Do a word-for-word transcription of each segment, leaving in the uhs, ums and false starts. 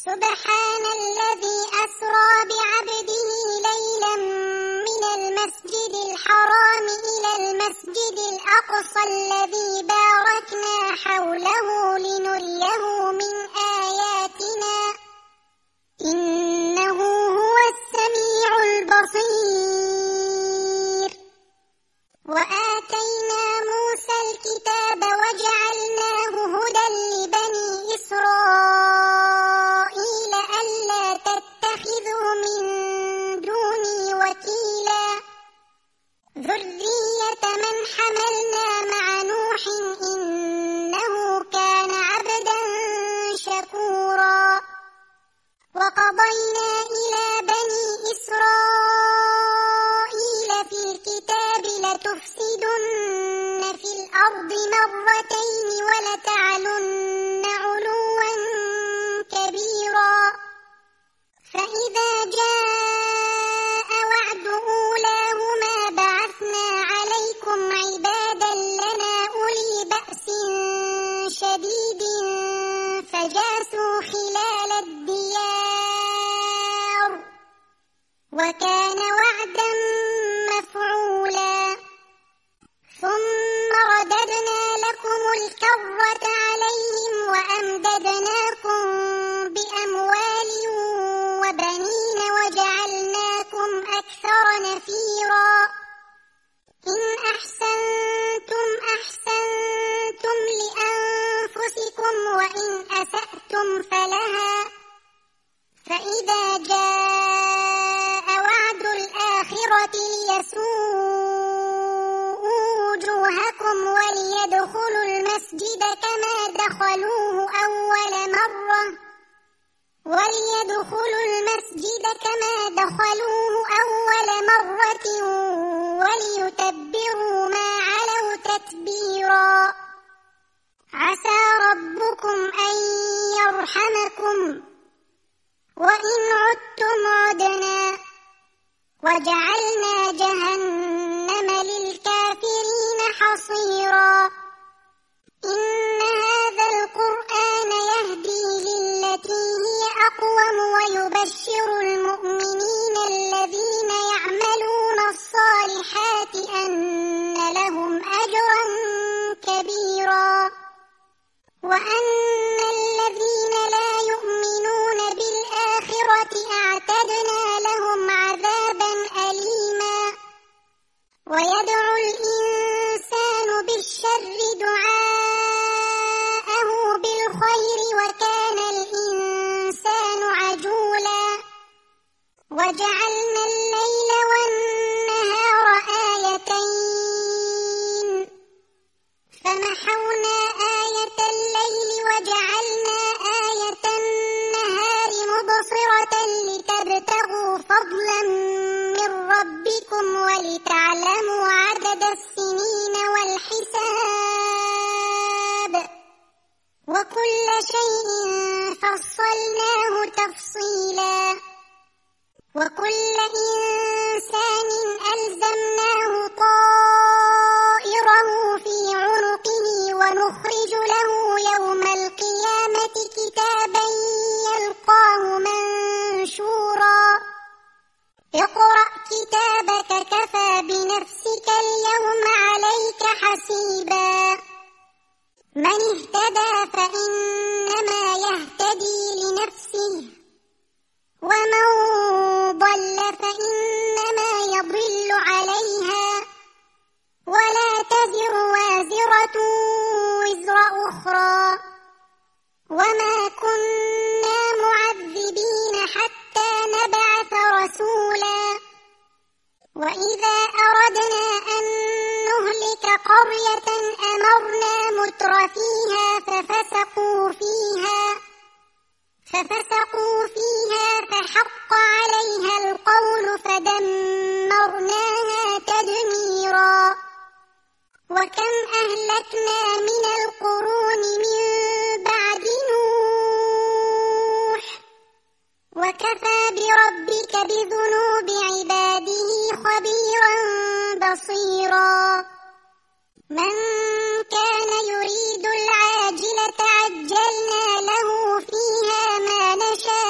سبحان الذي أسرى بعبده ليلا من المسجد الحرام إلى المسجد الأقصى الذي باركنا حوله لنريه من آياتنا إنه هو السميع البصير. وآتينا موسى الكتاب وجعلناه هدى لبني إسرائيل ألا تتخذوا من دوني وكيلا ذرية من حملنا مع نوح إنه كان عبدا شكورا. وقضينا إلى بني إسرائيل في الكتاب لتفسدن في الأرض مرتين ولتعلن علوا كبيرا. فإذا جاء وعد أولاهما بعثنا عليكم عبادا لنا أولي بأس شديد فجاسوا خلال الديار وكان وعدا مفعولا. ثم رددنا لكم الكرة عليهم وأمددناكم بأموال وبنين وجعلناكم أكثر نفيرا. إن أحسنتم أحسنتم لأنفسكم وإن أسأتم فلها. فإذا جاء وعد الآخرة ليسوءوا وجوهكم وليدخلوا المسجد كما دخلوه أول مرة وليدخلوا المسجد كما دخلوه أول مرة وليتبروا ما علوا تتبيرا. عسى ربكم أن يرحمكم وإن عدتم عدنا وجعلنا جهنم للكافرين حصيرا. إن هذا القرآن يهدي للتي هي أقوم ويبشر المؤمنين الذين يعملون الصالحات أن لهم أجرا كبيرا وأن الذين لا يؤمنون بالآخرة أعتدنا لهم عذابا أليما. ويدعو الإنسان بالشر دعاءه بالخير وكان الإنسان عجولا. وجعلنا الليل والنهار آيتين فمحونا آية الليل وجعلنا آية النهار مبصرة لتبتغوا فضلا من ربكم ولتعلموا عدد السنين والحساب وكل شيء فصلناه تفصيلا. وكل إنسان ألزمناه طائره في عنقه ونخرج له يوم القيامة كتابا يلقاه منشورا. اقرأ كتابك كفى بنفسك اليوم عليك حسيبا. من اهتدى فإنما يهتدي لنفسه ومن ضل فإنما يضل عليها ولا تزر وازرة وزر أخرى وما كنا معذبين حتى نبعث رسولا. وإذا أردنا أن نهلك قرية أمرنا مترفيها ففسقوا فيها ففسقوا فيها فحق عليها القول فدمرناها تدميرا. وكم أهلكنا من القرون من بعد نوح وكفى بربك بذنوب عباده خبيرا بصيرا. من كان يريد العاجلة عجلنا له فيها ما نشاء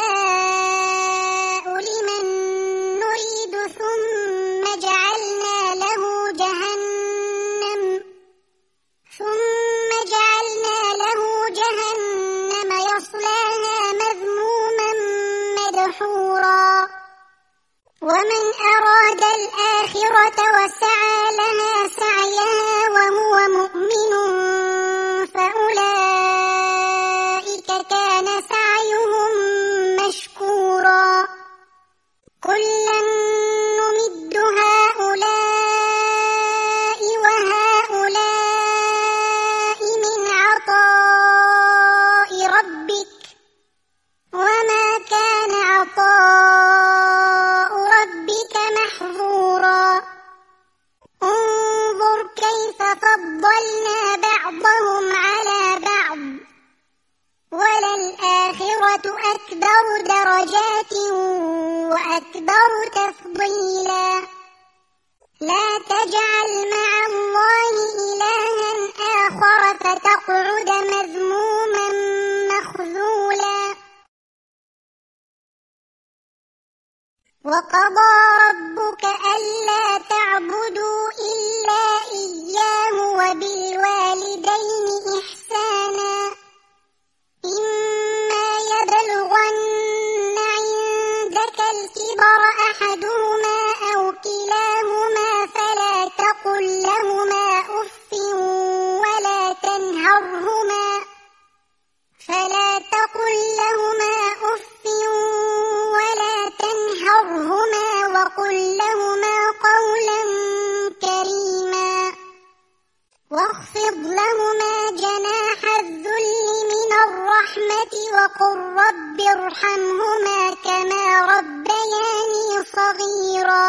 ومن أراد الآخرة وسعى لها سعيها وهو مؤمن فأولئك كان سعيهم مشكورا كلا نمد هؤلاء وهؤلاء من عطاء ربك وما كان عطاء ربك محظورا انظر كيف فضلنا بعضهم على بعض وللآخرة أكبر درجات وأكبر تفضيلا لا تجعل مع الله إلها آخر فتقعد مذموما مخذولا وقضى ربك ألا تعبدوا إلا إياه وبالوالدين إحسانا إما يبلغن عندك الكبر أحدهما أو كلاهما فلا تقل لهما أف ولا تنهرهما فلا تقل لهما أف ولا تنهرهما وقل لهما قولا كريما واخفض لهما جناح الذل من الرحمة وقل رب ارحمهما كما ربياني صغيرا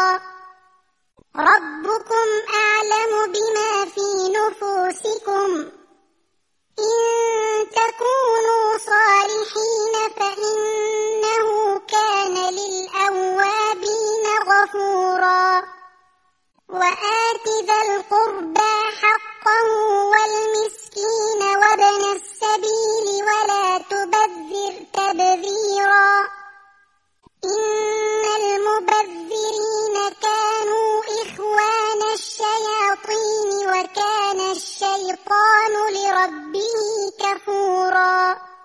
ربكم أعلم بما في نفوسكم إن تكونوا صالحين فإنه كان للأوابين غفورا وآت ذا القربى حقه والمسكين وابن السبيل ولا تبذر تبذيرا إن المبذرين كانوا إخوان الشياطين وكان الشيطان لربه كفورا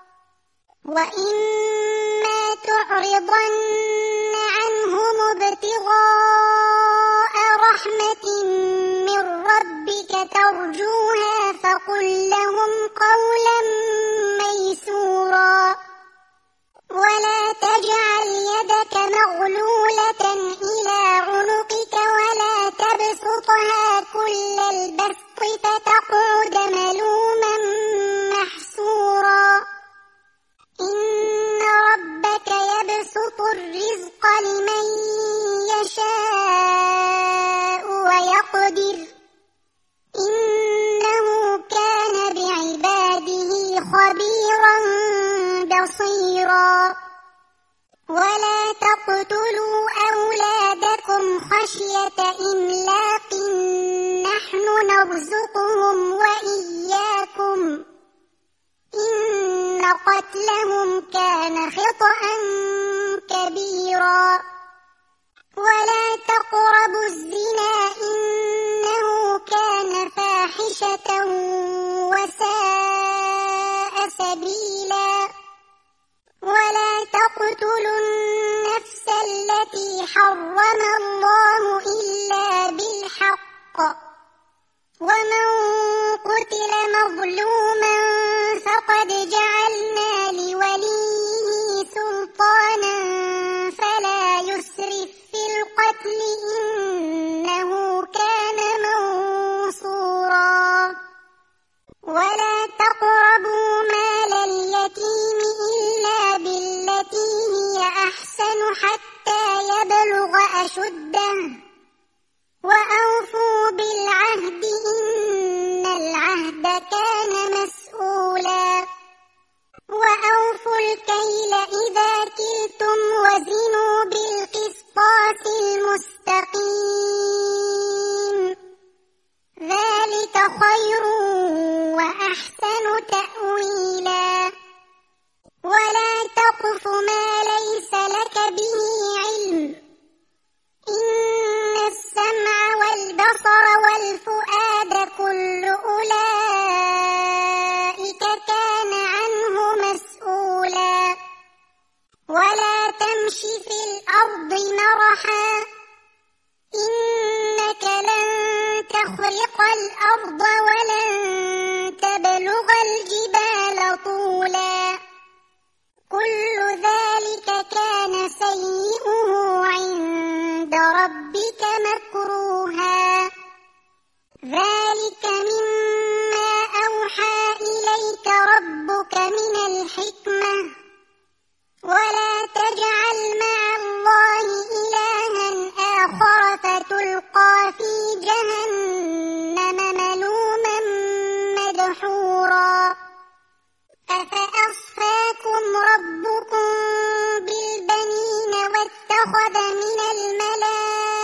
وإما تعرضن عنهم ابتغاء رحمة من ربك ترجوها فقل لهم قولا ميسورا ولا تجعل يدك مغلولة إلى عنقك ولا تبسطها كل البسط فتقعد ملوما محسورا إن ربك يبسط الرزق لمن يشاء ويقدر إنه كان بعباده خبيرا بصيرا ولا تقتلوا أولادكم خشية إملاق نحن نرزقهم وإياكم إن قتلهم كان خطأ كبيرا ولا تقربوا الزنا إنه كان فاحشة وساء سبيلا ولا تقتلوا النفس التي حرم الله إلا بالحق ومن قتل مظلوما فقد جعلنا لوليه سلطانا فلا يسرف في القتل إنه كان منصورا ولا تقربوا مال اليتيم إلا بالتي هي أحسن حتى يبلغ أشده وأوفوا بالعهد إن العهد كان مسؤولا وأوفوا الكيل إذا كلتم وزنوا بالقسطاس المستقيم ذلك خير وأحسن تأويلا ولا تقف ما ليس لك به علم إن السمع والبصر والفؤاد كل أولئك كان عنه مسؤولا ولا تمش في الأرض مرحا إنك لن تخرق الأرض ولن تبلغ الجبال طولا كل ذلك كان سيئه عند ربك مكروها ذلك مما أوحى إليك ربك من الحكمة ولا تجعل مع الله إلها آخر فتلقى في جهنم ملوما مدحورا أفأصفاكم ربكم بالبنين واتخذ من الملائكة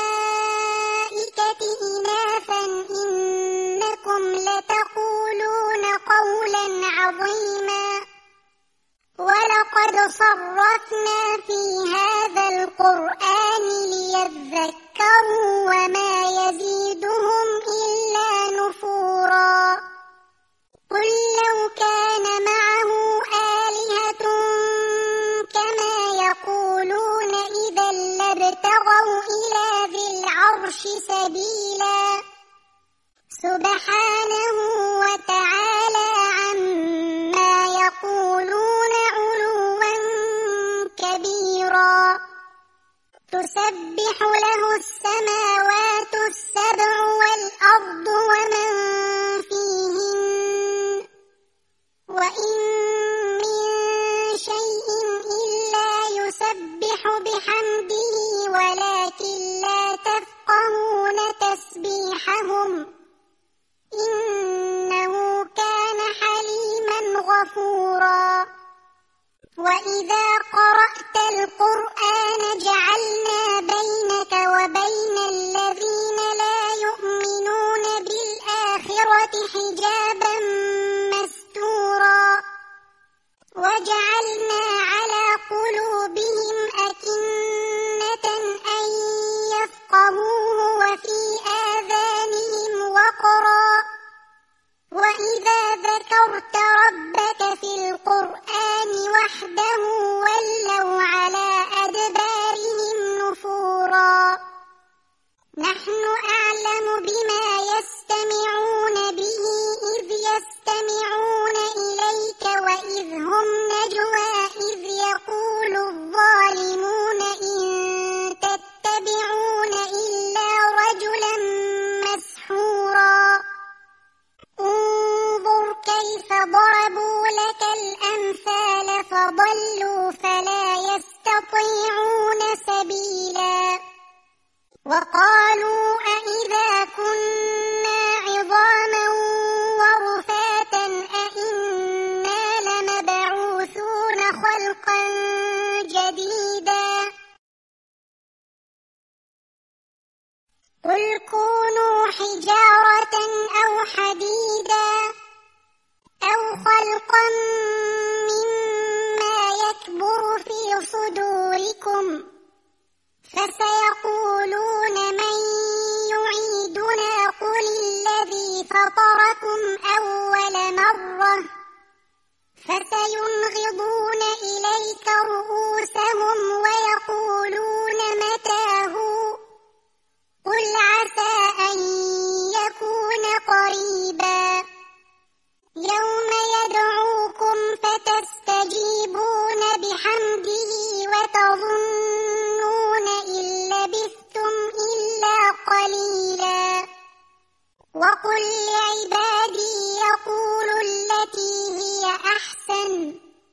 إناثا إنكم لتقولون قولا عظيما ولقد صرفنا في هذا القرآن ليذكروا وما يزيدهم إلا نفورا قل لو كان معه آلهة كما يقولون إذا لابتغوا إلى ذي العرش سبيلا سبحانه وتعالى عما يقولون علوا كبيرا تسبح له السماوات السبع والأرض ومن فيهن وإن من شيء إلا يسبح بحمده ولكن لا تفقهون تسبيحهم إنه كان حليما غفورا وإذا قرأت القرآن جعلنا بينك وبين الذين لا يؤمنون بالآخرة حجابا مستورا وجعلنا على قلوبهم أكنة أن يفقهوه وفي آذانهم وقرا وإذا ذكرت ربك في القرآن وحده ولوا على أدبارهم نفورا نحن أعلم بما يستمعون به إذ يستمعون إليك وإذ هم نجوى إذ يقول الظالمون إن تتبعون إلا رجلا مسحورا انظر كيف ضربوا لك الأمثال فضلوا فلا يستطيعون سبيلا وقالوا أإذا كنا عظاما ورفاتا أإنا لمبعوثون خلقا جديدا قل كونوا حجارة أو حديدا أو خلقا مما يكبر في صدوركم فسيقولون من يعيدنا قل الذي فطركم أول مرة فسينغضون إليك رؤوسهم ويقولون متى هو قل عسى أن يكون قريبا يوم يدعوكم فتستجيبون بحمده وتظنون إن لبثتم إلا قليلا وقل لعبادي يقولوا التي هي أحسن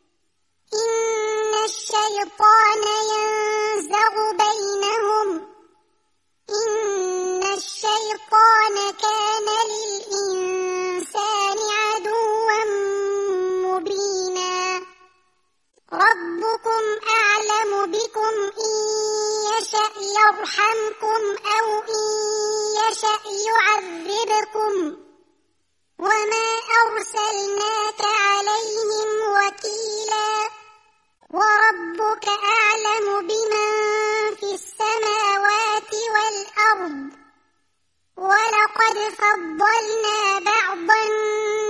إن الشيطان ينزغ بينهم إن الشيطان كان للإنسان عدوا مبينا ربكم أعلم بكم إن يشأ يرحمكم أو إن يشأ يعذبكم وما أرسلناك عليهم وكيلا وربك أعلم بمن في السماوات والأرض ولقد فضلنا بعض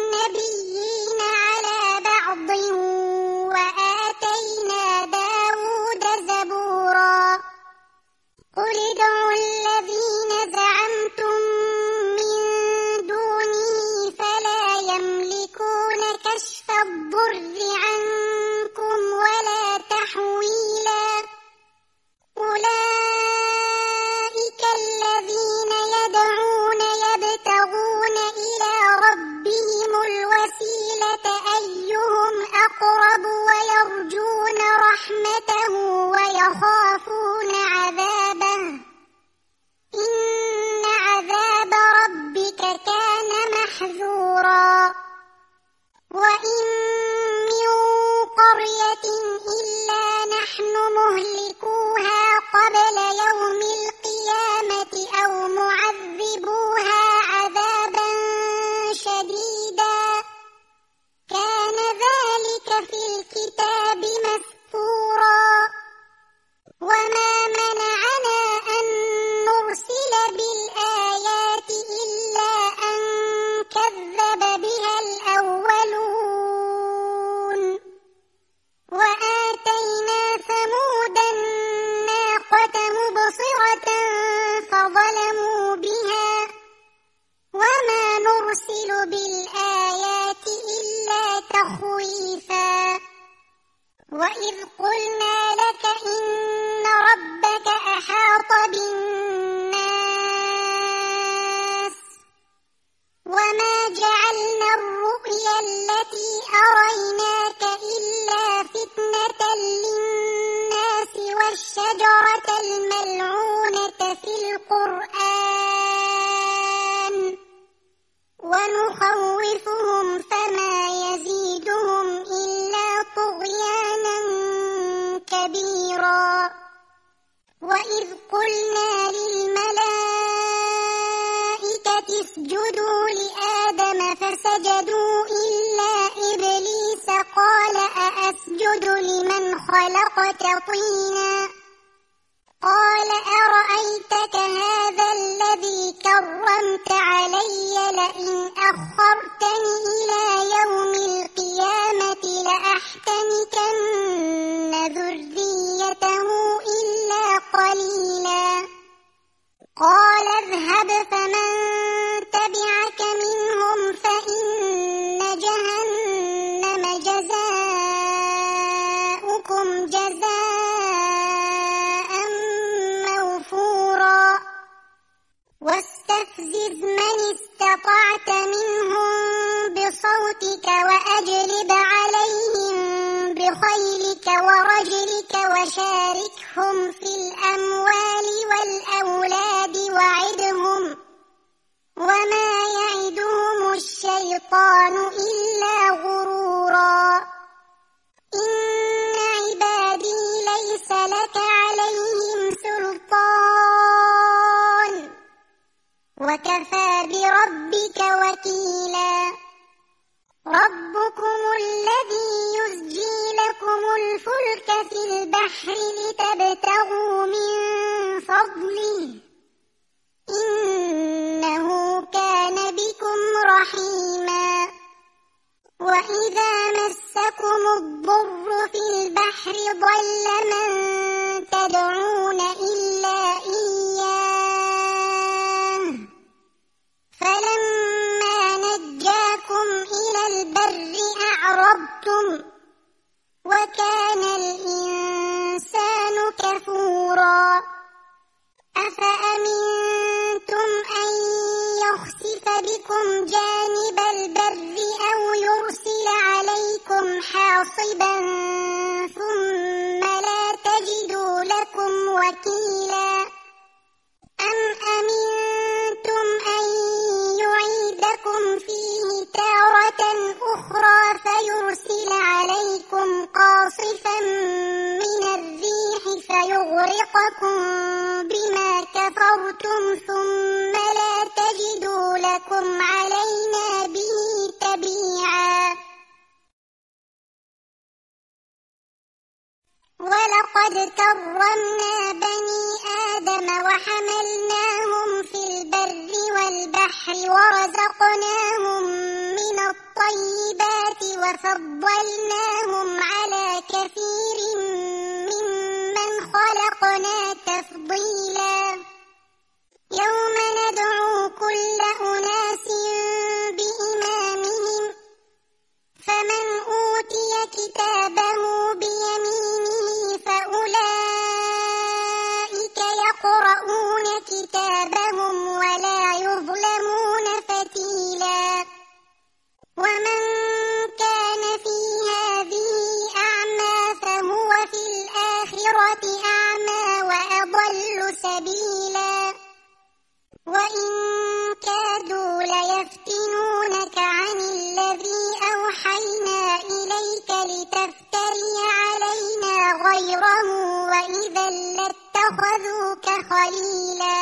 النبيين على بعض وآتينا داود يخافون عذابه إن عذاب ربك كان محذورا وإن من قرية إلا نحن مهلكوها قبل يوم القيامة أو معذبوها عذابا شديدا كان ذلك في الكتاب مسطورا وما منعنا أن نرسل بالآيات إلا أن كذب بها الأولون وآتينا ثمود الناقة مبصرة فظلموا بها وما نرسل بالآيات إلا تخويفا وإذ قلنا لك إن ربك أحاط بالناس وما جعلنا الرؤيا التي أريناك إلا فتنة للناس والشجرة الملعونة في القرآن ونخوفهم فما يزيدهم إلا طغيانا كبيرا وإذ قلنا للملائكة اسجدوا لآدم فسجدوا إلا إبليس قال أأسجد لمن خلقت طينا قال أرأيتك هذا الذي كرمت علي لئن أخرتني إلى يوم القيامة لأحتنكن ذريته إلا قليلا قال اذهب فمن تبعك منهم فإن جهنم جزاؤكم جزاء موفورا واستفزز من استطعت منهم بصوتك وأجلب عليهم بخيلك ورجلك وشاركهم في الأموال والأولاد وعدهم وما يعدهم الشيطان إلا غرورا إن عبادي ليس لك عليهم سلطان وكفى بربك وكيلا ربكم الذي يزجي لكم الفلك في البحر لتبتغوا من فضله إنه كان بكم رحيما وإذا مسكم الضر في البحر ضل من تدعون إلا إياه فلما نجاكم إلى البر أعرضتم وكان الإنسان كفورا أفأمنتم أن يخسف بكم جانب البر أو يرسل عليكم حاصبا ثم لا تجدوا لكم وكيلا أم أمنتم أن يعيدكم فيه تارة أخرى فيرسل عليكم قاصفا من الريح فيغرقكم بما كفرتم ثم لا تجدوا لكم علينا به تبيعا ولقد كرمنا بني آدم وحملناهم في البر والبحر ورزقناهم من الطيبات وفضلناهم على كثير ممن خلقنا تفضيلا يوم ندعو كل أناس بإمامهم فمن أوتي كتابه بيمينه فأولئك يقرؤون كتابهم ولا يظلمون فتيلا ومن كان في هذه أعمى فهو في الآخرة الآخرة أعمى وأضل سبيلا وإن كادوا ليفتنونك عن الذي أوحينا إليك لتفتري علينا غيره وإذا لاتخذوك خليلا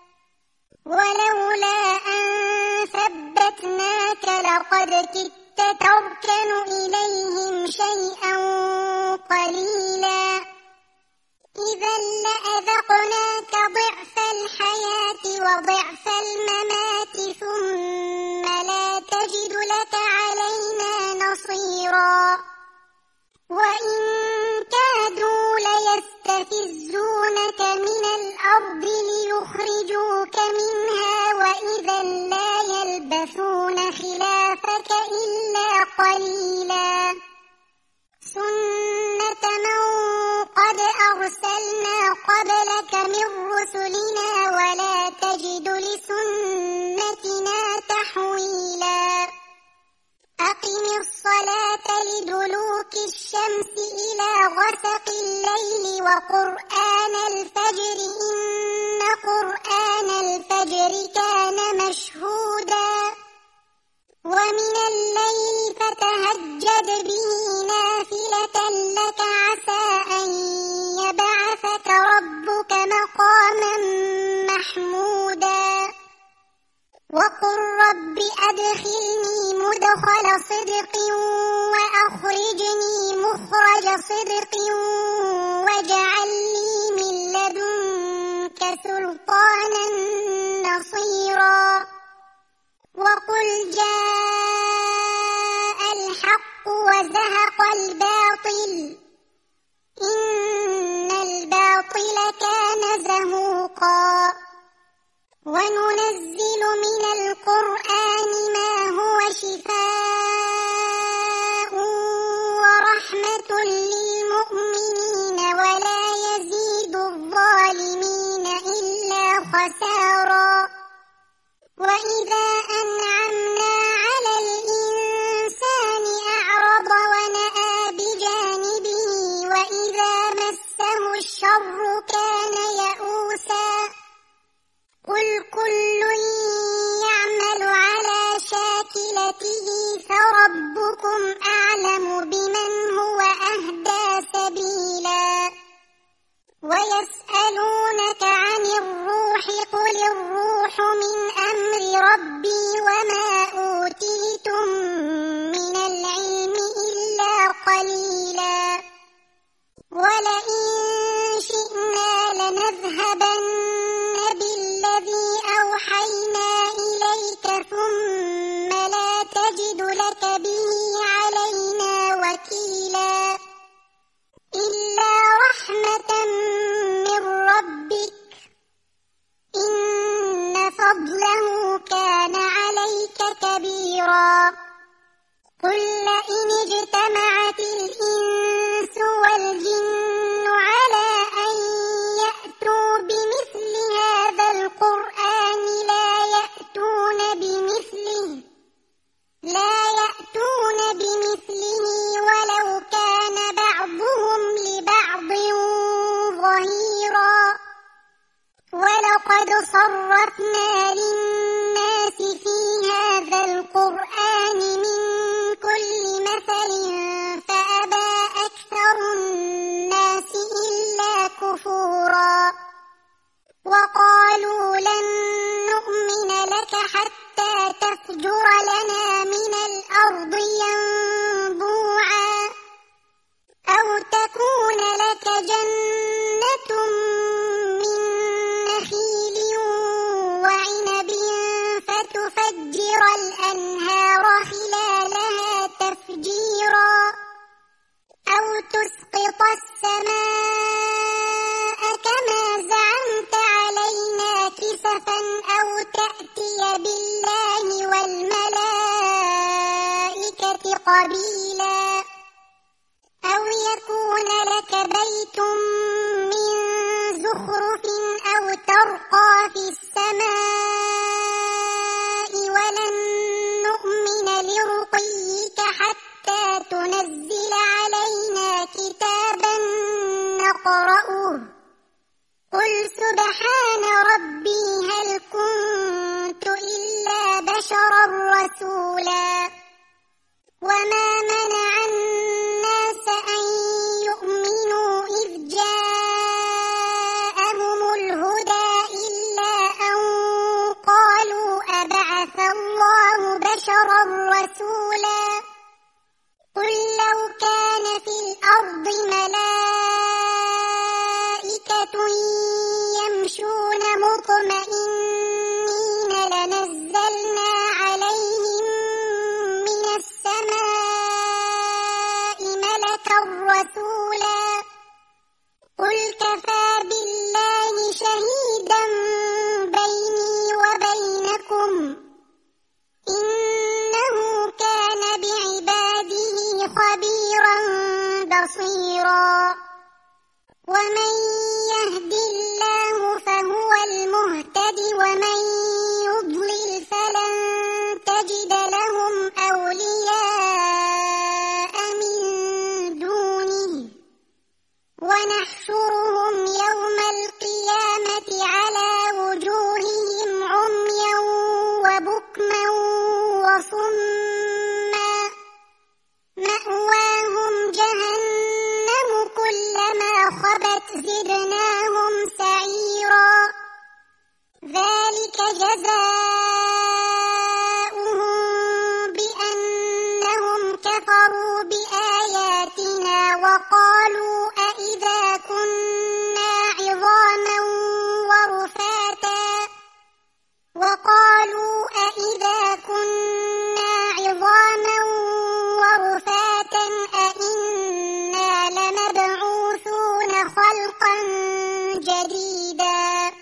ولولا أن ثبتناك لقد كدت تركن إليهم شيئا قليلا إذا لأذقناك ضعف الحياة وضعف الممات ثم لا تجد لك علينا نصيرا وإن كادوا ليستفزونك من الأرض ليخرجوك منها وإذا لا يلبثون خلافك إلا قليلا سنة من قد أرسلنا قبلك من رسلنا ولا تجد لسنتنا تحويلا أقم الصلاة لدلوك الشمس إلى غسق الليل وقرآن الفجر إن قرآن الفجر كان مشهودا ومن الليل فتهجد به نافلة لك عسى أن يبعثك ربك مقاما محمودا وقل رب أدخلني مدخل صدق وأخرجني مخرج صدق واجعل لي من لدنك سلطانا نصيرا وقل جاء الحق وزهق الباطل إن الباطل كان زهوقا وننزل من القرآن ما هو شفاء ورحمة للمؤمنين ولا يزيد الظالمين إلا خسارا وإذا أنعمنا على الإنسان أعرض ونأى بجانبه وإذا مسه الشر كان يئوسا قل كل يعمل على شاكلته فربكم أعلم بمن هو أهدى سبيلا ويسألونك عن الروح قل الروح من أمر ربي وما أوتيتم من العلم إلا قليلا ولئن شئنا لنذهبن بالذي أوحينا إليك ثم لا تجد لك به علينا وكيلا إلا رحمة من ربك إن فضله كان عليك كبيرا قل لئن اجتمعت الإنس والجن على أن يأتوا بمثل هذا القرآن لا يأتون بمثله لا يأتون بمثله ولو كان بعضهم لبعض ظهيرا ولقد صرفنا للناس في هذا القرآن من كل مثل فأبى أكثر الناس إلا كفورا وقالوا لن نؤمن لك حتى تفجر لنا من الأرض ينبوعا أو تكون لك جنة من نخيل وعنب فتفجر الأنهار خلالها تفجيرا أو تسقط السماء كما زعمت علينا كسفا أو تأتي بالله والملائكة قبيلا أو يكون لك بيت من زخرف أو ترقى في السماء ولن نؤمن لرقيك حتى تنزل علينا كتابا نقرأه فاقرؤوه قل سبحان ربي هل كنت إلا بشرا رسولا وما منع الناس أن يؤمنوا إذ جاءهم الهدى إلا أن قالوا أبعث الله بشرا رسولا قل لو كان في الأرض ملائكة يمشون مطمئنين لنزلنا عليهم من السماء ملكا رسولا قل كفى بالله شهيدا بيني وبينكم إنه كان بعباده خبيرا بصيرا ومن يهد الله فهو المهتد ومن يضلل فلن تجد لهم أولياء من دونه ونحشرهم يوم القيامة على وجوههم عميا وبكما وصما مأواهم جهنم كلما خبت زدناهم سعيرا ذلك جزاؤهم بأنهم كفروا بآياتنا وقالوا أإذا كنا عظاما ورفاتا وقالوا أإذا كنا عظاما ورفاتا أإنا لمبعوثون خلقا جديدا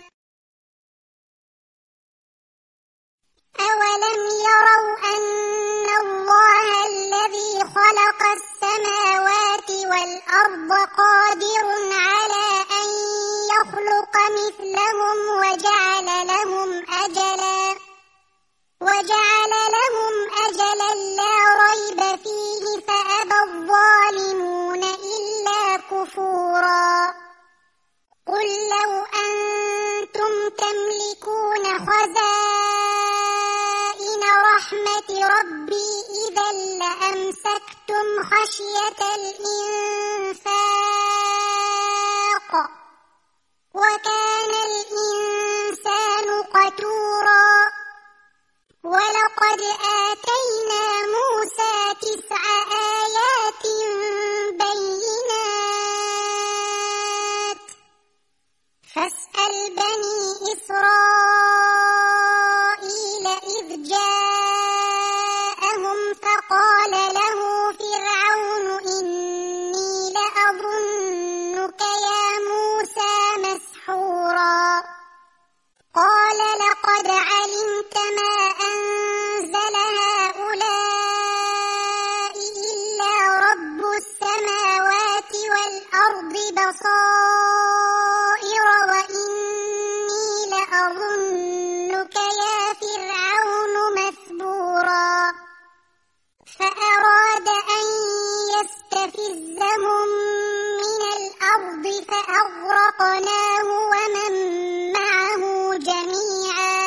أولم يروا أن الله الذي خلق السماوات والأرض قادر على أن يخلق مثلهم وجعل لهم أجلا وجعل لهم أجلا لا ريب فيه فأبى الظالمون إلا كفورا قل لو أنتم تملكون خزائن رحمة ربي إذا لأمسكتم خشية الإنفاق وكان الإنسان قتورا ولقد آتينا موسى تسع آيات بينات فاسأل بني إسرائيل إذ جاءهم فقال له فرعون إني لأظنك يا موسى مسحورا قال لقد علمت ما أنزل هؤلاء إلا رب السماوات والأرض بصائر وإني لأظنك يا فرعون مثبورا فأراد أن يستفزهم من الأرض فأغرقناه ومن معه جميعا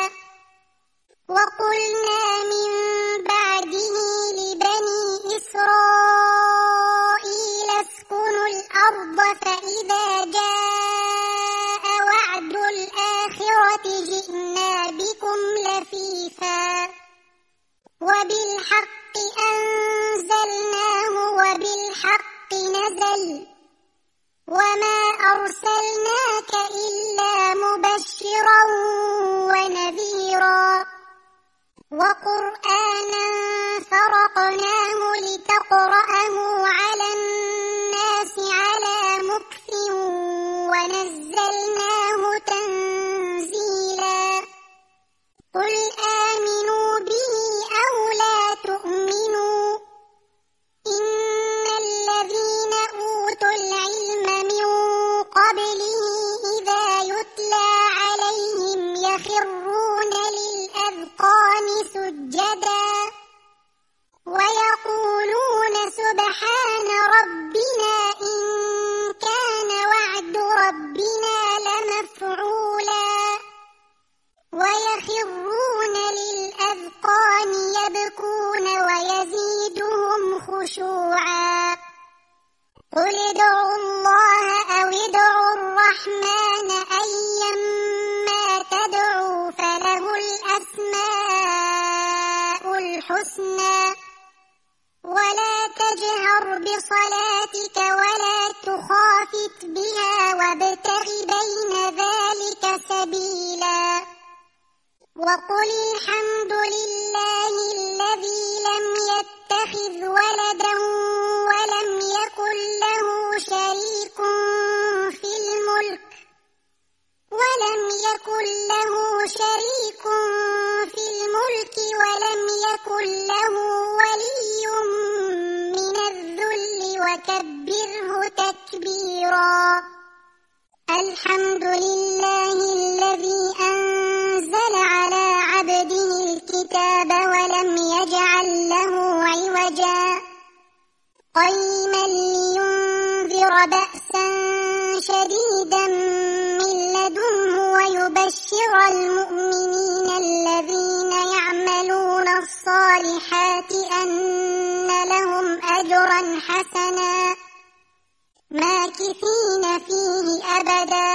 وقلنا من بعده لبني إسرائيل اسكنوا الأرض فإذا جاء وعد الآخرة جئنا بكم لفيفا وبالحق أنزلناه وبالحق نزل وما أرسلناك إلا مبشرا ونذيرا وقرآنا فرقناه لتقرأه على الناس على مكث ونزلناه تنزيلا قل آمنوا به أو لا تؤمنوا إن الذين أوتوا العلم من قبله إذا يتلى عليهم يخرون للأذقان سجدا ويقولون سبحان ربنا إن كان وعد الرحمن أيما تدعوا فله الأسماء الحسنى ولا تجهر بصلاتك ولا تخافت بها وابتغ بين ذلك سبيلا وقل الحمد لله الذي لم يتخذ ولدا ولم يكن له شريك في الملك ولم يكن له شريك في الملك ولم يكن له ولي من الذل وكبره تكبيرا الحمد لله الذي أنزل على عبده الكتاب ولم يجعل له عوجا قيما لينذر بأسا شديدا من لدنه ويبشر المؤمنين الذين يعملون الصالحات أن لهم أجرا حسنا ماكثين فيه أبدا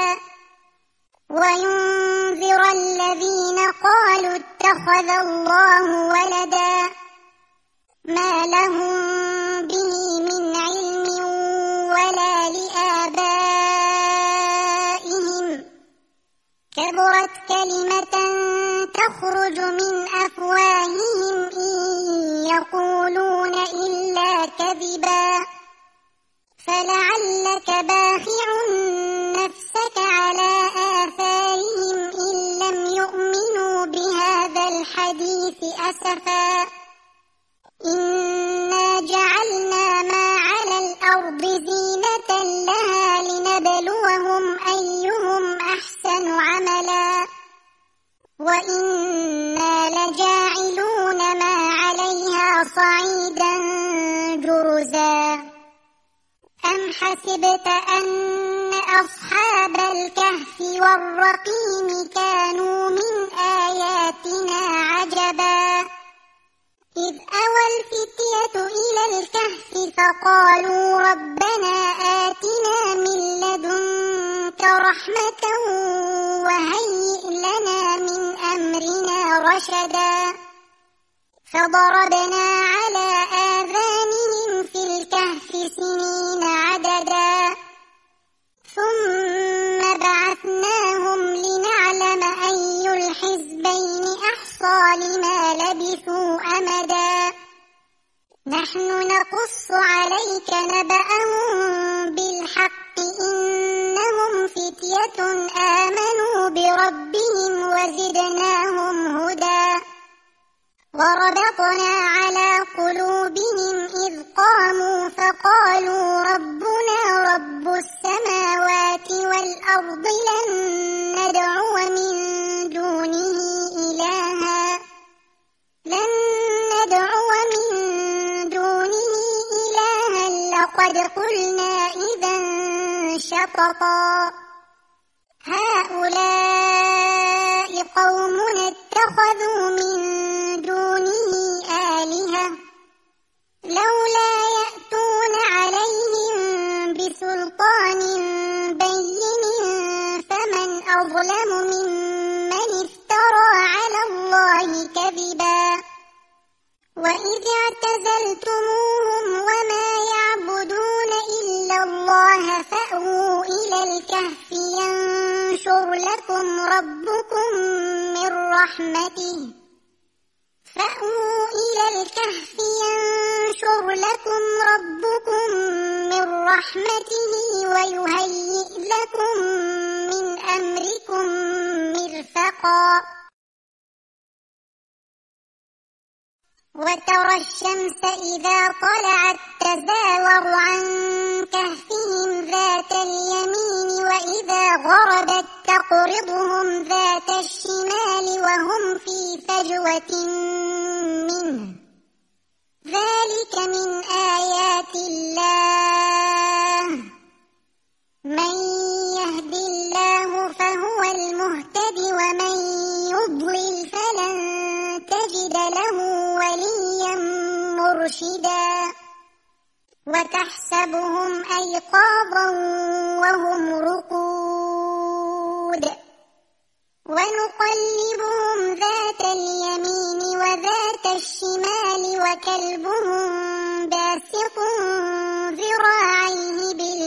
وينذر الذين قالوا اتخذ الله ولدا ما لهم به من علم ولا لآبائهم كبرت كلمة تخرج من أفواههم إن يقولون إلا كذبا فلعلك باخع نفسك على آثارهم إن لم يؤمنوا بهذا الحديث أسفا إنا جعلنا ما على الأرض زينة لها لنبلوهم أيهم أحسن عملا وإنا لجاعلون ما عليها صعيدا جرزا أم حسبت أن أصحاب الكهف والرقيم كانوا من آياتنا عجبا إذ أوى الفتية إلى الكهف فقالوا ربنا آتنا من لدنك رحمة وهيئ لنا من أمرنا رشدا فضربنا على آذانهم في الكهف سنين عددا ثم بعثناهم لنعلم أي الحزبين أحصى لما لبثوا أمدا نحن نقص عليك نبأهم بالحق إنهم فتية آمنوا بربهم وزدناهم هدى وربطنا على قلوبهم إذ قاموا فقالوا ربنا رب السماوات والأرض لن ندعو من دونه إلها لن ندعو من دونه إلها لقد قلنا إذا شططا هؤلاء قومنا اتخذوا من دونه آلهة لولا يأتون عليهم بسلطان بين فمن أظلم ممن افترى على الله كذبا وإذ اعتزلتموهم وما يعبدون إلا الله فأووا إلى الكهف ينشر لكم ربكم من رحمته فأووا إلى الكهف ينشر لكم ربكم من رحمته ويهيئ لكم من أمركم مرفقا وترى الشمس إذا طلعت تزاور عن كهفهم ذات اليمين وإذا غربت تقرضهم ذات الشمال وهم في فجوة منه ذلك من آيات الله من يهد الله فهو المهتد ومن يضلل فلن تجد له وليا مرشدا وتحسبهم أيقاظا وهم رقود ونقلبهم ذات اليمين وذات الشمال وكلبهم باسط ذراعيه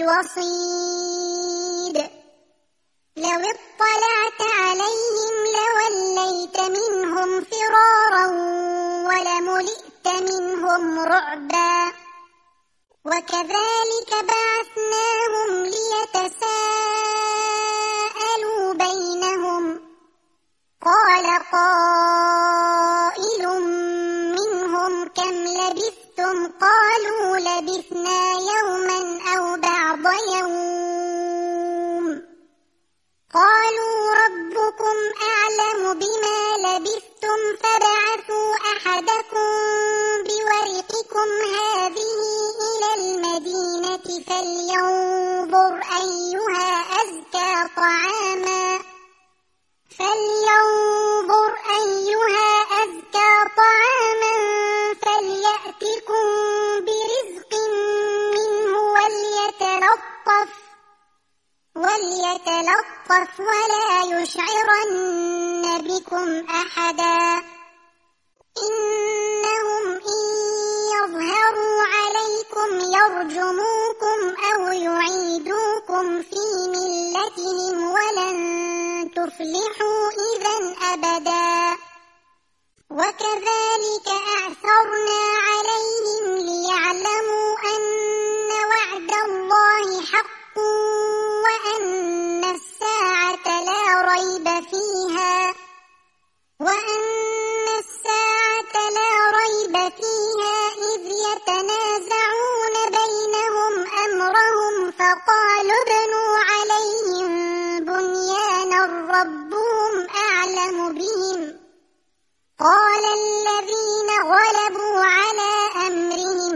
بالوصيد لو اطلعت عليهم لوليت منهم فرارا ولملئت منهم رعبا وكذلك بعثناهم ليتساءلوا بينهم قال قائل منهم كم لبثتم قالوا لبثنا يوما أو بعض يوم قالوا ربكم أعلم بما لبثتم فابعثوا أحدكم بورقكم هذه إلى المدينة فلينظر أيها أزكى طعاما فلينظر أيها أزكى طعاما فليأتكم برزق منه وليتلطف وليتلطف ولا يشعرن بكم أحدا إنهم إن يظهروا عليكم يرجموكم أو يعيدوكم في ملتهم ولن تفلحوا إذا أبدا وكذلك أعثرنا عليهم ليعلموا أن وعد الله حق وأن الساعة لا ريب فيها وأن الساعة لا ريب فيها إذ يتنازعون بينهم أمرهم فقالوا ابنوا عليهم بنيانا ربهم أعلم بهم قال الذين غلبوا على أمرهم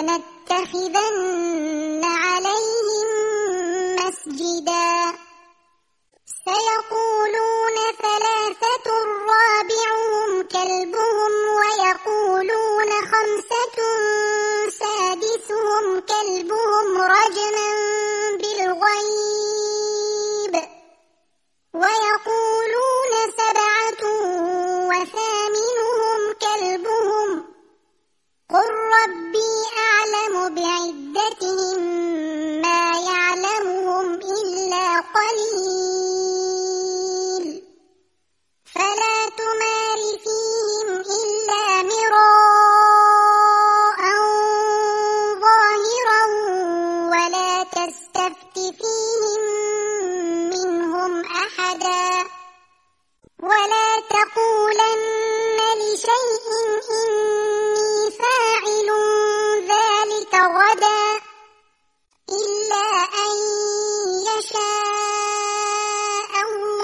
لنتخذن عليهم مسجدا سيقولون ثلاثة رابعهم كلبهم ويقولون خمسة سادسهم كلبهم رجما بالغيب ويقولون سبعة وثامنهم كلبهم قل ربي أعلم بعدتهم ما يعلمهم إلا قليل فلا تمار فيهم إلا مراء ظاهرا ولا تستفت فيهم منهم أحدا ولا تقولن لشيء إني فاعل ذلك غدا إلا أن يشاء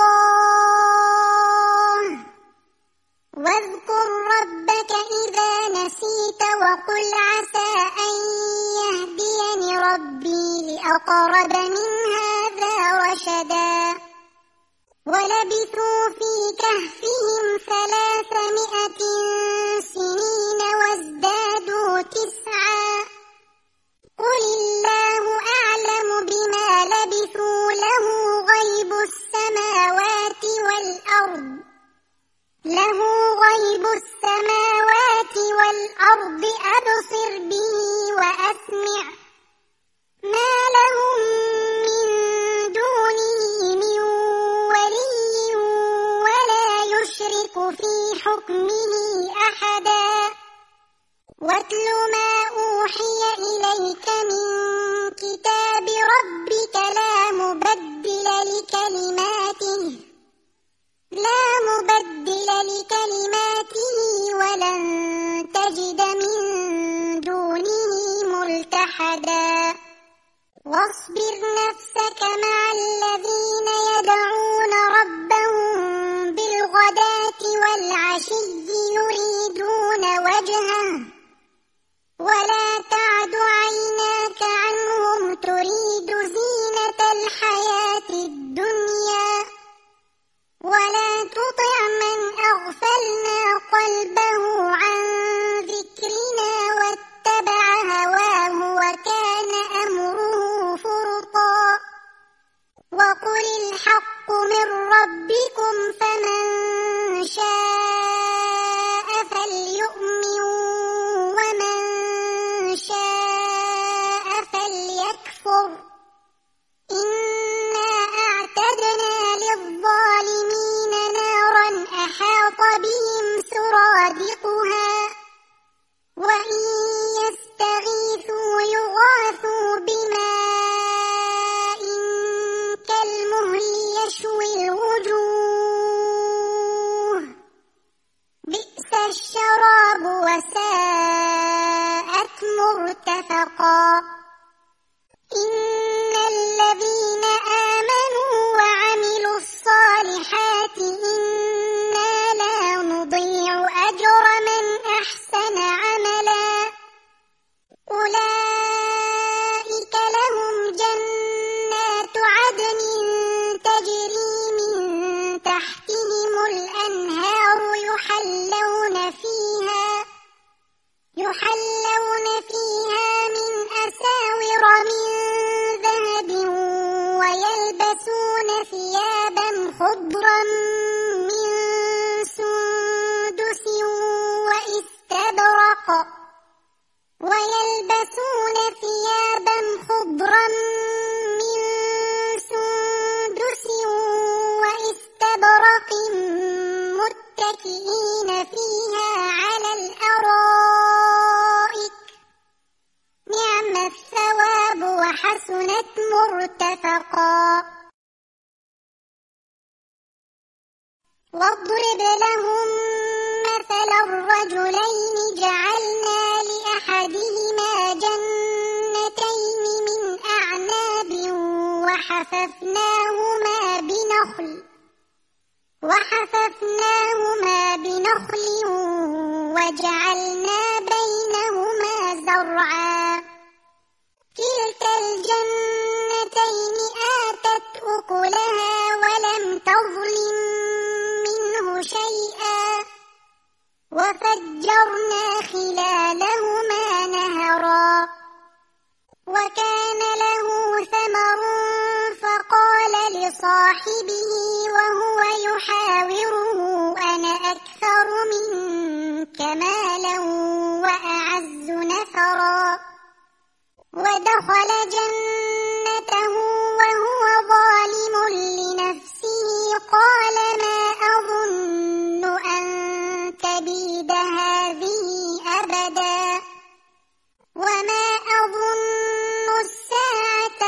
الله واذكر ربك إذا نسيت وقل عسى أن يهديني ربي لأقرب من هذا رشدا ولبثوا في كهفهم ثلاثمائة سنين وازدادوا تسعا قل الله أعلم بما لبثوا له غيب السماوات والأرض له غيب السماوات والأرض أبصر به وأسمع ما لهم من دونه من ولي ولا يشرك في حكمه أحدا واتل ما أوحي إليك من كتاب ربك لا مبدل لكلماته لا مبدل لكلماته ولن تجد من دونه ملتحدا واصبر نفسك مع الذين يدعون ربهم بالغداة والعشي يريدون وجهه ولا تعد عيناك عنهم تريد زينة الحياة بهم سرادقها وإن يستغيثوا يغاثوا بماء كالمهل يشوي الوجوه بئس الشراب وساءت مرتفقا إن الذين آمنوا وعملوا الصالحات إنا لا نضيع أجر من أحسن عملا أولئك لهم جنات عدن تجري من تحتهم الأنهار يحلون فيها يحلون فيها من أساور من ذهب ويلبسون ثيابا خضرا من سندس وإستبرق ويلبسون ثيابا خضرا من سندس وإستبرق متكئين فيها على الأرائك نعم الثواب وحسنت مرتفقا واضرب لهم مثل الرجلين جعلنا لأحدهما جنتين من أعناب وحففناهما بنخل وحففناهما بنخل وجعلنا بينهما زرعا كلتا الجنتين آتت أكلها ولم تظلم منه شيئا وفجرنا خلالهما نهرا وكان له ثمر فقال لصاحبه وهو يحاوره أنا أكثر منك مالا وأعز نفرا ودخل جنته وهو ظالم لنفسه قال ما أظن أن تبيد هذه أبدا وما أظن الساعة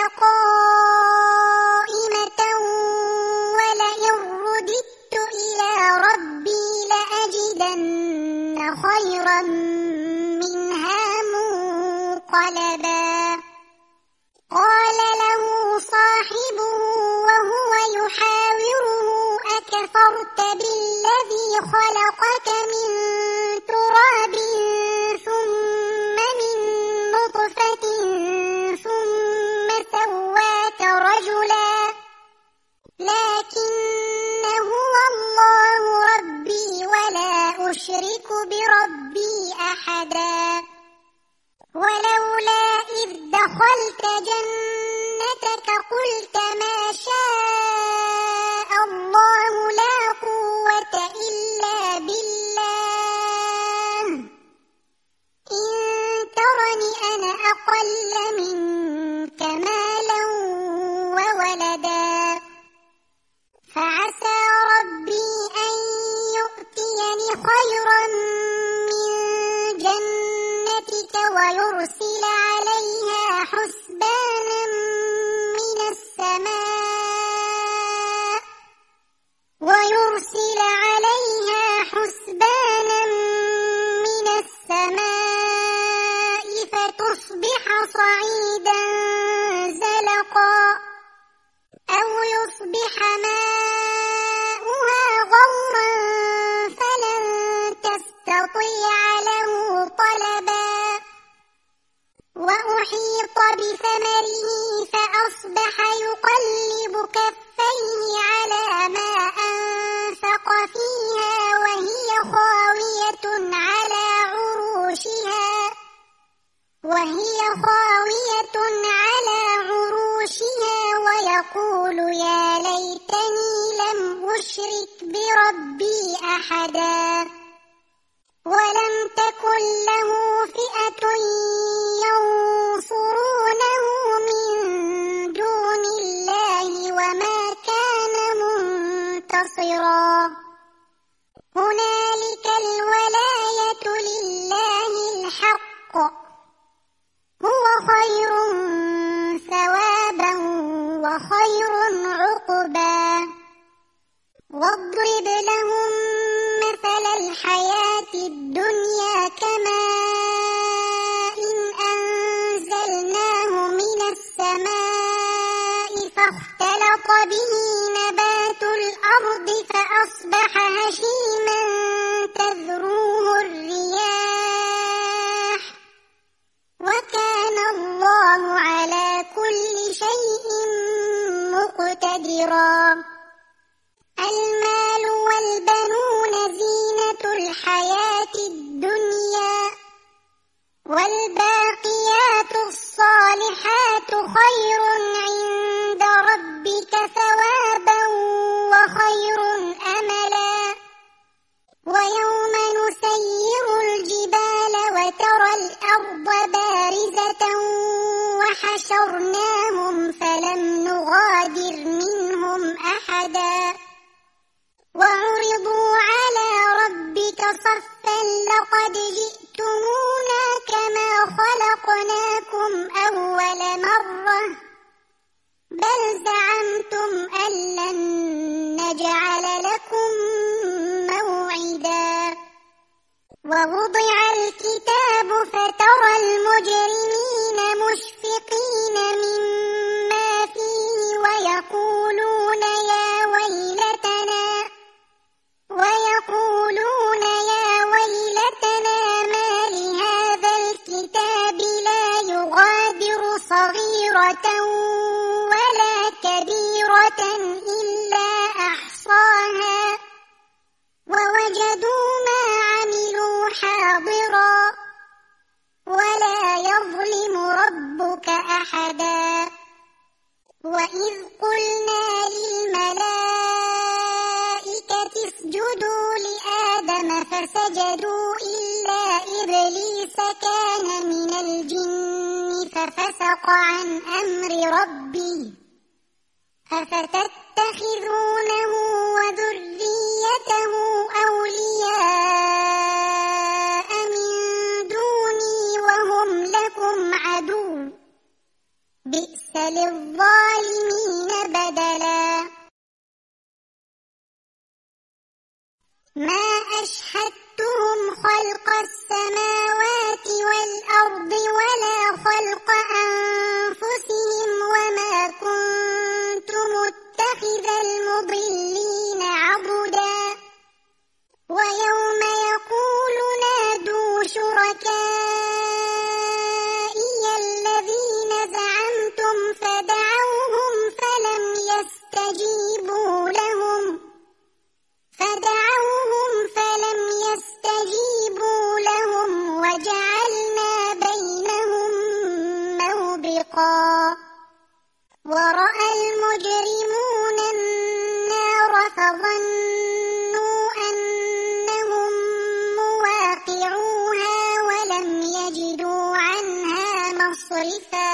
قائمة ولئن رددت إلى ربي لأجدن خيرا منها منقلبا قال له صاحبه وهو يحاوره أكفرت بالذي خلقك من تراب ثم من نطفة ثم سواك رجلا لكن هو الله ربي ولا أشرك بربي أحدا ولولا إذ دخلت جنتك قلت ما شاء الله لا قوة إلا بالله إن ترني أنا أقل منك مالا وولدا فعسى ربي أن يؤتيني خيرا من جنتك ويرسل عليها حسبانا من السماء ويرسل عليها حسبانا من السماء فتصبح صعيدا زلقا أو يصبح ماؤها غورا فلن تستطيع له طلبا وأحيط بثمره فأصبح يقلب كفيه على ما أنفق فيها وهي خاوية على عروشها وهي خاوية على عروشها ويقول يا ليتني لم أشرك بربي أحدا ولم تكن له فئة ينصرونه من دون الله وما كان منتصرا هنالك خير ثوابا وخير عقبا واضرب لهم مثل الحياة الدنيا كماء أنزلناه من السماء فاختلط به نبات الأرض فأصبح هشيما تذروه الرياح وكان الله على كل شيء مقتدرا المال والبنون زينة الحياة الدنيا والباقيات الصالحات خير عند ربك ثوابا وخير أملا ويوم نسير الجبال وترى الأرض بارزة وحشرناهم فلم نغادر منهم أحدا وعرضوا على ربك صفا لقد جئتمونا كما خلقناكم أول مرة بل زعمتم أن لن نجعل لكم موعدا ووضع الكتاب فترى المجرمين مشفقين مما فيه ويقولون يا ويلتنا ويقولون يا ويلتنا ما لهذا الكتاب لا يغادر صغيرة ولا كبيرة إلا أحصاها ووجدوا ما عملوا حاضرا ولا يظلم ربك أحدا وإذ قلنا للملائكة اسجدوا لآدم فسجدوا إلا إبليس كان من الجن ففسق عن أمر ربه أفتتخذونه وذريته أولياء من دوني وهم لكم عدو بئس للظالمين بدلا ما أشهدتهم خلق السماوات والأرض ولا خلق أنفسهم وما كنت متخذ المضلين عضدا ويوم يقول نادوا شركائي الذين زعمتم فدعوهم فلم يستجيبوا لهم فدعوهم فلم يستجيبوا لهم وجعلنا بينهم موبقا ورأى المجرمون النار فظنوا أنهم مواقعوها ولم يجدوا عنها مصرفا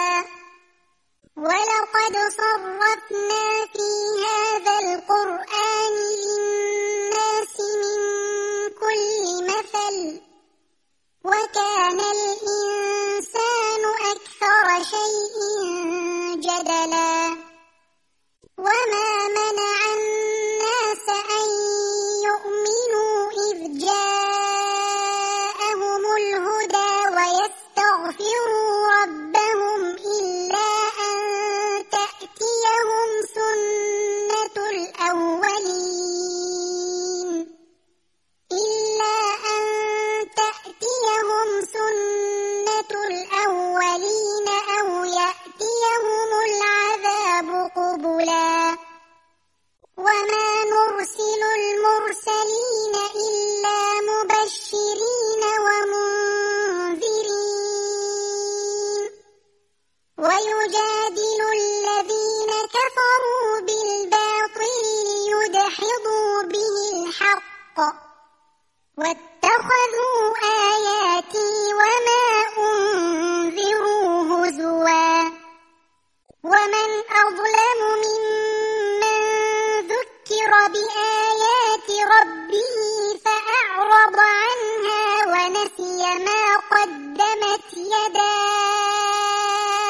ولقد صرفنا في هذا القرآن للناس من كل مثل وكان الإنسان أكثر شيء جدلا وما منع الناس أن يؤمنوا إذ جاءهم الهدى ويستغفروا ربهم إلا أن تأتيهم سنة الأولين إلا أن تأتيهم سنة الأولين أو يأتيهم العذاب قبلا وما نرسل المرسلين إلا مبشرين ومنذرين ويجادل الذين كفروا بالباطل ليدحضوا به الحق واتخذوا آياتي وما أنذروا هزوا ومن أظلم ممن ذكر بآيات ربه فأعرض عنها ونسي ما قدمت يداه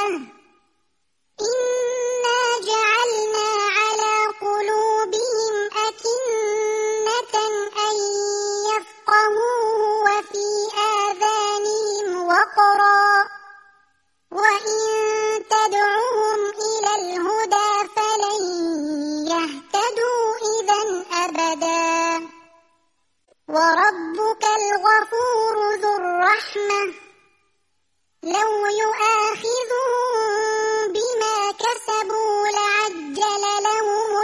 وربك الغفور ذو الرحمة لو يؤاخذهم بما كسبوا لعجل لهم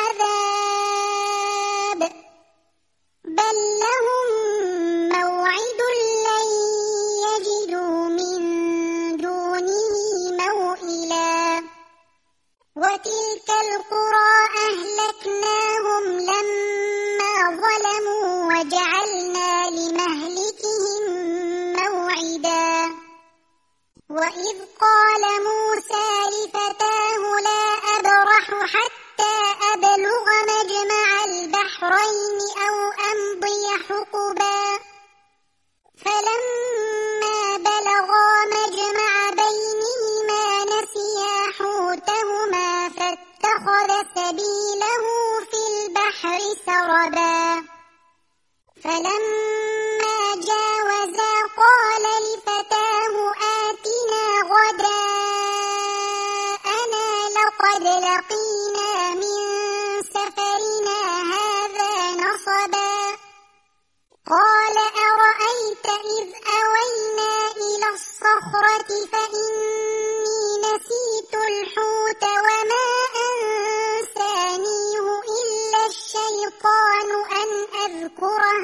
العذاب بل لهم موعد لن يجدوا من دونه موئلا وتلك القرى أهلكناهم لما ظلموا وجعلنا لمهلكهم موعدا وإذ قال موسى لفتاه لا أبرح حتى أبلغ مجمع البحرين أو أمضي حقبا فلما بلغا مجمع بينهما نسيا حوتهما فاتخذ سبيله في البحر سربا فلما جاوزا قال لفتاه آتنا غداءنا لقد لقينا من سفرنا هذا نصبا قال أرأيت إذ أوينا إلى الصخرة فإني نسيت الحوت وما أنسانيه إلا الشيطان أن أذكره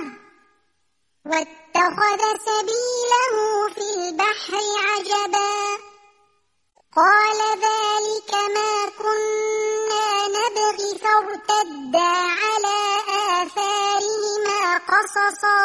واتخذ سبيله في البحر عجبا قال ذلك ما كنا نبغي فارتدا على آثارهما قصصا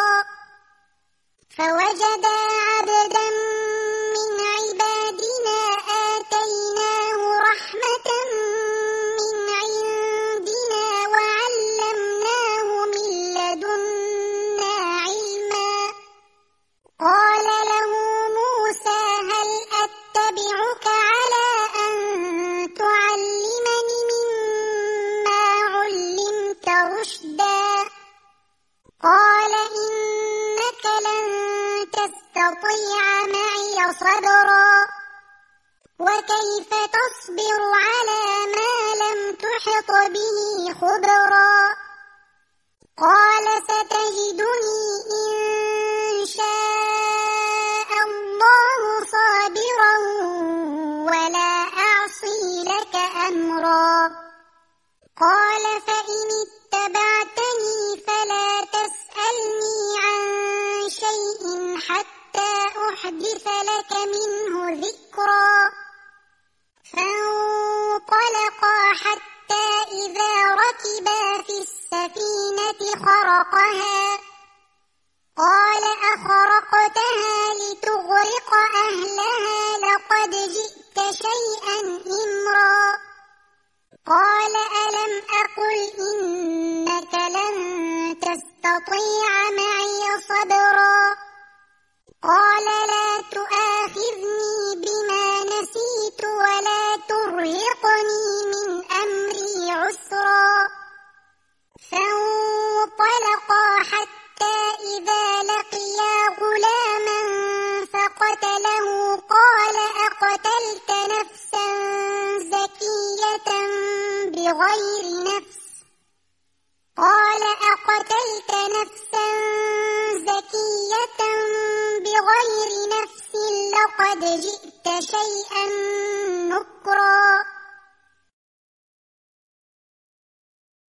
فوجدا عبدا من عبادنا آتيناه رحمة من عندنا وعلمناه من لدنا علما قال له موسى هل أتبعك على أن تعلمني مما علمت رشدا قال إنك لن تستطيع معي صبرا وكيف تصبر على ما لم تحط به خبرا قال ستجدني إن شاء الله صابرا ولا أعصي لك أمرا قال فإن اتبعتني فلا تسألني عن شيء حتى أحدث لك منه ذكرا فانطلقا حتى إذا ركبا في السفينة خرقها قال أخرقتها لتغرق أهلها لقد جئت شيئا إمرا قال ألم أقل إنك لن تستطيع معي صبرا قال لا تؤاخذني بما نسيت ولا ترهقني من أمري عسرا فانطلقا حتى إذا لقيا غلاما فقتله قال أقتلت نفسا زكية بغير نفس قال أقتلت نفسا زكية بغير نفس لقد جئت شيئا نكرا